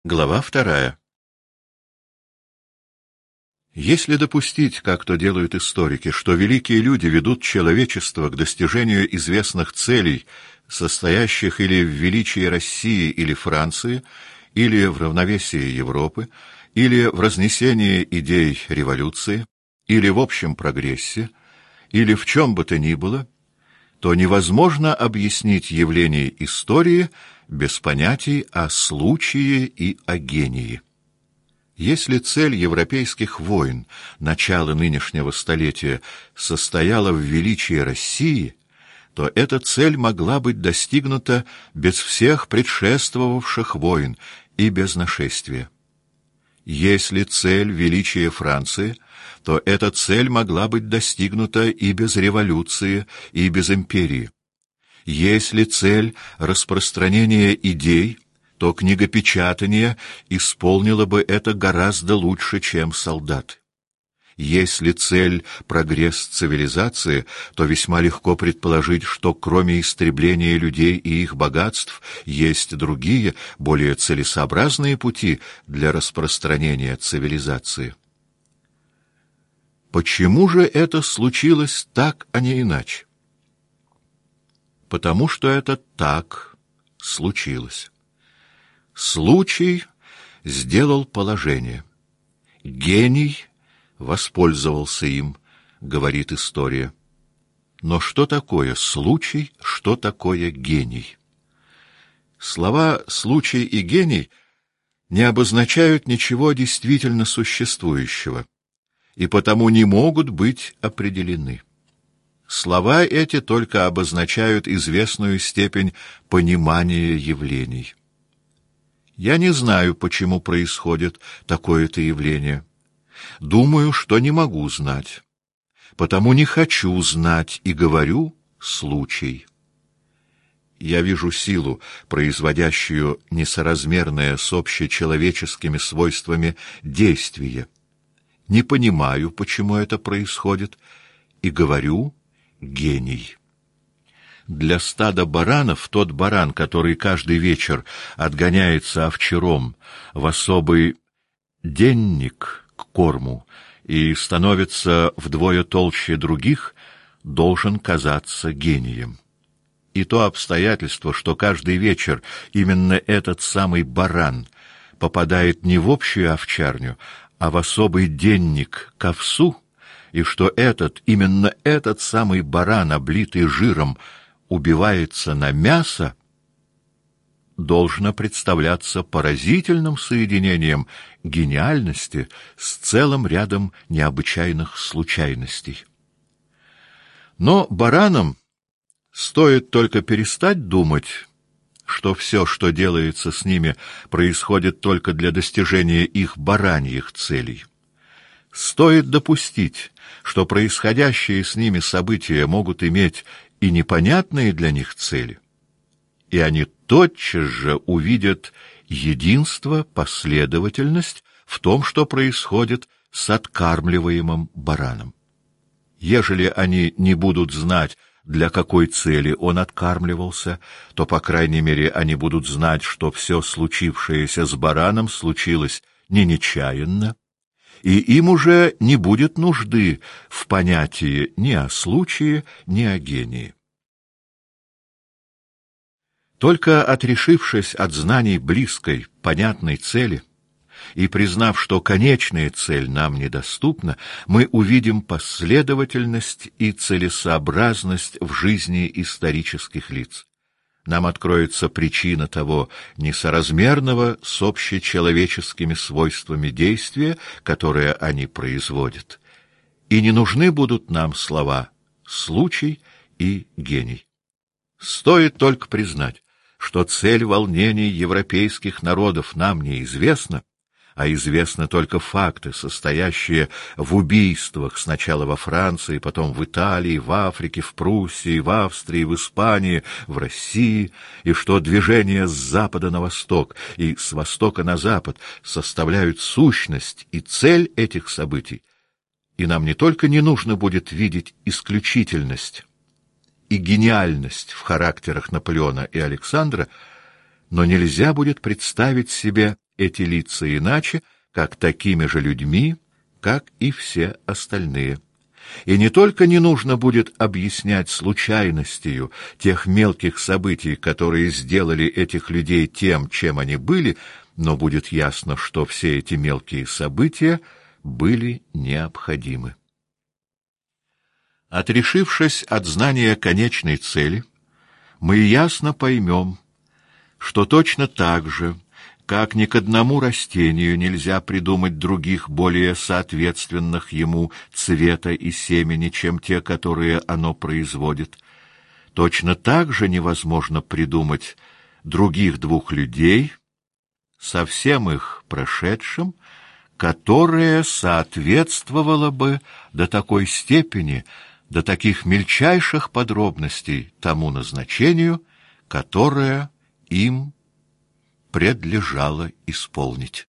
Глава 2. Если допустить, как то делают историки, что великие люди ведут человечество к достижению известных целей, состоящих или в величии России или Франции, или в равновесии Европы, или в разнесении идей революции, или в общем прогрессе, или в чем бы то ни было, то невозможно объяснить явления истории без понятий о случае и о гении. Если цель европейских войн начала нынешнего столетия состояла в величии России, то эта цель могла быть достигнута без всех предшествовавших войн и без нашествия. Если цель величия Франции, то эта цель могла быть достигнута и без революции, и без империи. Если цель распространения идей, то книгопечатание исполнило бы это гораздо лучше, чем солдаты. Если цель прогресс цивилизации, то весьма легко предположить, что кроме истребления людей и их богатств есть другие, более целесообразные пути для распространения цивилизации. Почему же это случилось так, а не иначе? Потому что это так случилось. Случай сделал положение. Гений воспользовался им, говорит история. Но что такое случай, что такое гений? Слова «случай» и «гений» не обозначают ничего действительно существующего и потому не могут быть определены. Слова эти только обозначают известную степень понимания явлений. Я не знаю, почему происходит такое-то явление. Думаю, что не могу знать. Потому не хочу знать и говорю «случай». Я вижу силу, производящую несоразмерное с общечеловеческими свойствами действие. Не понимаю, почему это происходит, и говорю «гений». Для стада баранов тот баран, который каждый вечер отгоняется овчаром в особый денник к корму и становится вдвое толще других, должен казаться гением. И то обстоятельство, что каждый вечер именно этот самый баран попадает не в общую овчарню, а в особый денник к овсу, и что именно этот самый баран, облитый жиром, убивается на мясо, должно представляться поразительным соединением гениальности с целым рядом необычайных случайностей. Но баранам стоит только перестать думать, что все, что делается с ними, происходит только для достижения их бараньих целей. Стоит допустить, что происходящие с ними события могут иметь и непонятные для них цели, и они тотчас же увидят единство, последовательность в том, что происходит с откармливаемым бараном. Ежели они не будут знать, для какой цели он откармливался, то, по крайней мере, они будут знать, что все случившееся с бараном случилось не нечаянно, и им уже не будет нужды в понятии ни о случае, ни о гении. Только отрешившись от знаний близкой, понятной цели и признав, что конечная цель нам недоступна, мы увидим последовательность и целесообразность в жизни исторических лиц. Нам откроется причина того несоразмерного с общечеловеческими свойствами действия, которое они производят. И не нужны будут нам слова «случай» и «гений». Стоит только признать, что цель волнений европейских народов нам неизвестна, а известны только факты, состоящие в убийствах сначала во Франции, потом в Италии, в Африке, в Пруссии, в Австрии, в Испании, в России, и что движения с запада на восток и с востока на запад составляют сущность и цель этих событий, и нам не только не нужно будет видеть исключительность и гениальность в характерах Наполеона и Александра, но нельзя будет представить себе эти лица иначе, как такими же людьми, как и все остальные. И не только не нужно будет объяснять случайностью тех мелких событий, которые сделали этих людей тем, чем они были, но будет ясно, что все эти мелкие события были необходимы. Отрешившись от знания конечной цели, мы ясно поймем, что точно так же, как ни к одному растению нельзя придумать других, более соответственных ему цвета и семени, чем те, которые оно производит, точно так же невозможно придумать других двух людей, со всем их прошедшим, которое соответствовало бы до такой степени, до таких мельчайших подробностей тому назначению, которое им предлежало исполнить.